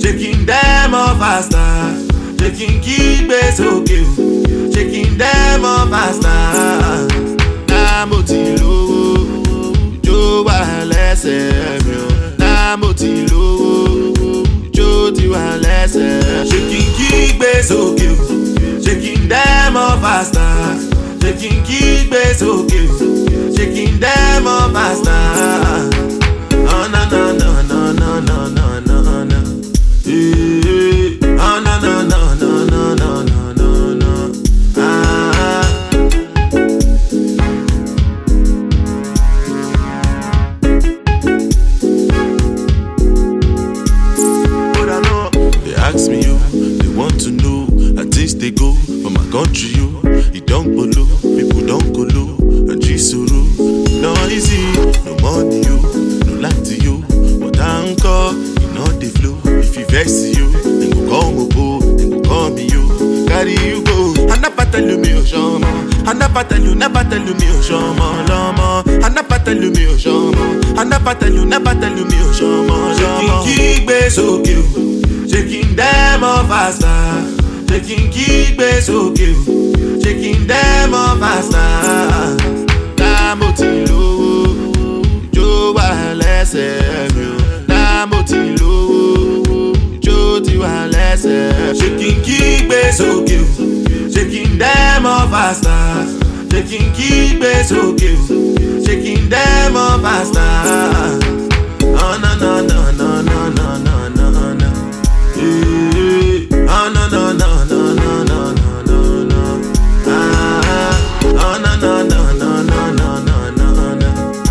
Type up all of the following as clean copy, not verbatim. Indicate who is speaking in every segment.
Speaker 1: shaking them off faster. Shaking kígbe sókè o, shaking them off faster. Náà mo ti lówó, jó wà lẹ́sẹ̀ mi o. Náà mo ti lówó, jó ti wà lẹ́sẹ̀. Shaking kígbe sókè o, shaking them off faster. Shaking kígbe sókè o, shaking them off faster. Oh no no no no no no no no no. Oh no no no no no no no no no. Ah. But I know they ask me you, they want to know how things they go for my country you. You don't follow, people don't go low, and Jisuru. No easy, no money you, no light to you. But anchor, you know the flow. If you vex you, then go come up, then go call me you. Carry you go. I never tell you me o shama. I never tell you me o shama, lama. I never tell you me o shama. I never tell you me o shama, lama. Shaking kígbe sókè o, shaking them off faster. Shaking kígbe sókè o, shaking them off faster. Náà mo ti lówó, jó wà lẹ́sẹ̀ mi o. Náà mo ti lówó, jó ti wà lẹ́sẹ̀. Shaking kígbe sókè o, shaking them off faster. Shaking kígbe sókè o, shaking them off faster. Oh no no no no no no no no no. Oh no no no no no no no no no. Ah. Oh no no no no no no no no no.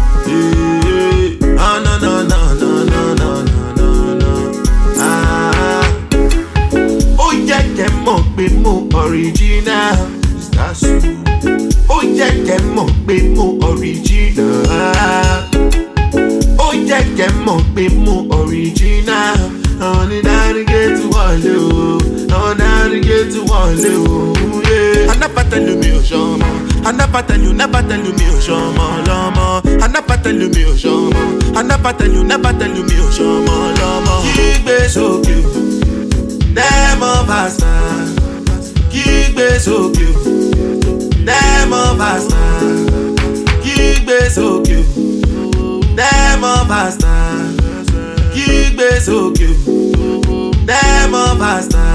Speaker 1: Oh no no no no no no no no. Ah. Oh yeah, kẹ́ mọ̀ pé mo original. That's you. Oh yeah, kẹ́ mọ̀ pé mo original. Oh yeah, kẹ́ mọ̀ pé mo original. Only navigate to wọlé o, only navigate to wọlé o. I never tell you me o shama. I never tell you me o shama, lama. I never tell you me o shama. I never tell you me o shama, lama. Kígbe sókè o, them off faster. Kígbe sókè o, them off faster. Kígbe sókè o, them off faster. Kígbe sókè o, them off faster.